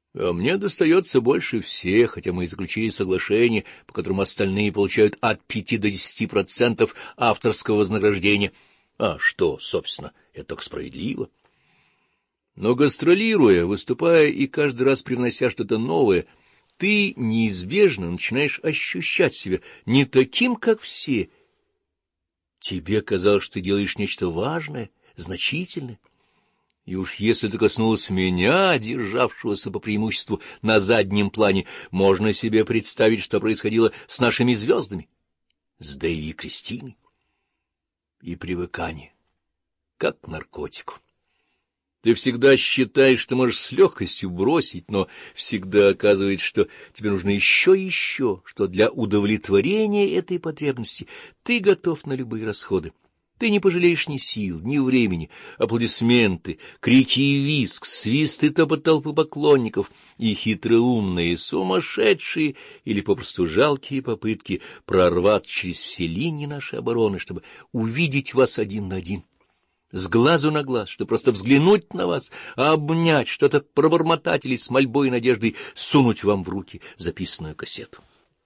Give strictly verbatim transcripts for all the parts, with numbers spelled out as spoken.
А мне достается больше всех, хотя мы и заключили соглашение, по которому остальные получают от пяти до десяти процентов авторского вознаграждения. А что, собственно, это только справедливо. Но гастролируя, выступая и каждый раз привнося что-то новое, ты неизбежно начинаешь ощущать себя не таким, как все. Тебе казалось, что ты делаешь нечто важное, значительное. И уж если ты коснулась меня, державшегося по преимуществу на заднем плане, можно себе представить, что происходило с нашими звездами, с Дэйви и Кристиной. И привыкание, как к наркотику. Ты всегда считаешь, что можешь с легкостью бросить, но всегда оказывается, что тебе нужно еще и еще, что для удовлетворения этой потребности ты готов на любые расходы. Ты не пожалеешь ни сил, ни времени, аплодисменты, крики и визг, свист и топот толпы поклонников и хитроумные, сумасшедшие или попросту жалкие попытки прорваться через все линии нашей обороны, чтобы увидеть вас один на один, с глазу на глаз, чтобы просто взглянуть на вас, обнять, что-то пробормотать или с мольбой и надеждой сунуть вам в руки записанную кассету.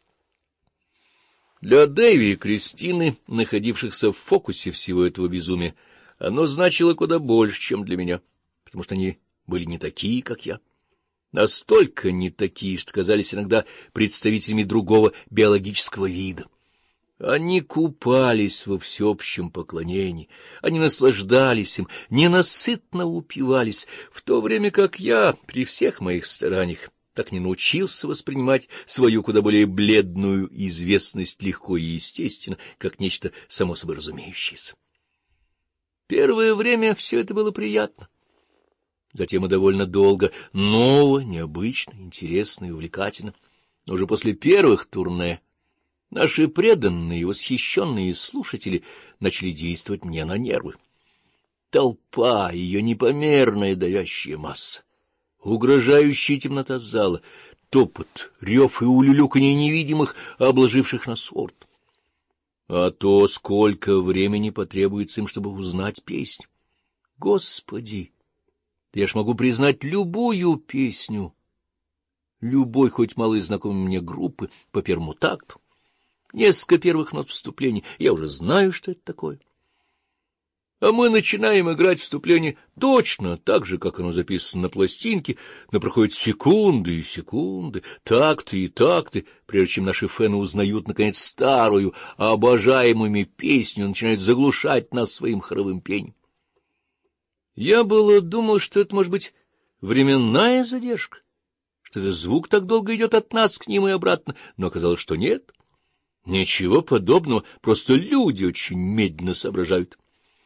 Для Дэви и Кристины, находившихся в фокусе всего этого безумия, оно значило куда больше, чем для меня, потому что они были не такие, как я. Настолько не такие, что казались иногда представителями другого биологического вида. Они купались во всеобщем поклонении, они наслаждались им, ненасытно упивались, в то время как я, при всех моих стараниях, так не научился воспринимать свою куда более бледную известность легко и естественно, как нечто само собой разумеющееся. Первое время все это было приятно. Затем и довольно долго ново, необычно, интересно и увлекательно. Но уже после первых турне наши преданные и восхищенные слушатели начали действовать мне на нервы. Толпа, ее непомерная давящая масса, угрожающая темнота зала, топот, рев и улюлюканье невидимых, обложивших нас орд. А то, сколько времени потребуется им, чтобы узнать песню. Господи, да я ж могу признать любую песню, любой, хоть малой знакомой мне группы, по первому такту. Несколько первых нот вступления, я уже знаю, что это такое. А мы начинаем играть вступление точно так же, как оно записано на пластинке, но проходят секунды и секунды, такты и такты, прежде чем наши фэны узнают, наконец, старую, обожаемыми песню, начинают заглушать нас своим хоровым пением. Я было думал, что это может быть временная задержка, что этот звук так долго идет от нас к ним и обратно, но оказалось, что нет. Ничего подобного, просто люди очень медленно соображают.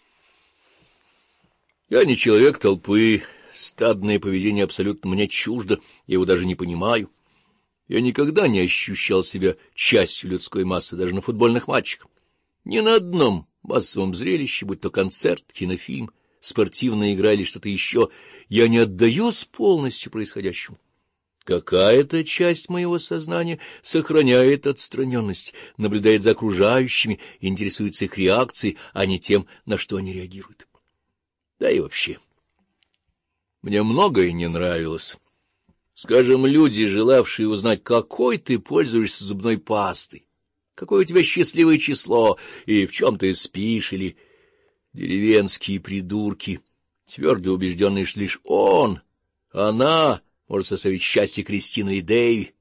Я не человек толпы, стадное поведение абсолютно мне чуждо, я его даже не понимаю. Я никогда не ощущал себя частью людской массы, даже на футбольных матчах. Ни на одном массовом зрелище, будь то концерт, кинофильм, спортивная игра или что-то еще, я не отдаюсь полностью происходящему. Какая-то часть моего сознания сохраняет отстраненность, наблюдает за окружающими, интересуется их реакцией, а не тем, на что они реагируют. Да и вообще, мне многое не нравилось. Скажем, люди, желавшие узнать, какой ты пользуешься зубной пастой, какое у тебя счастливое число и в чем ты спишь, или деревенские придурки, твердо убежденные, что лишь он, она может составить счастье Кристины и Дэйви.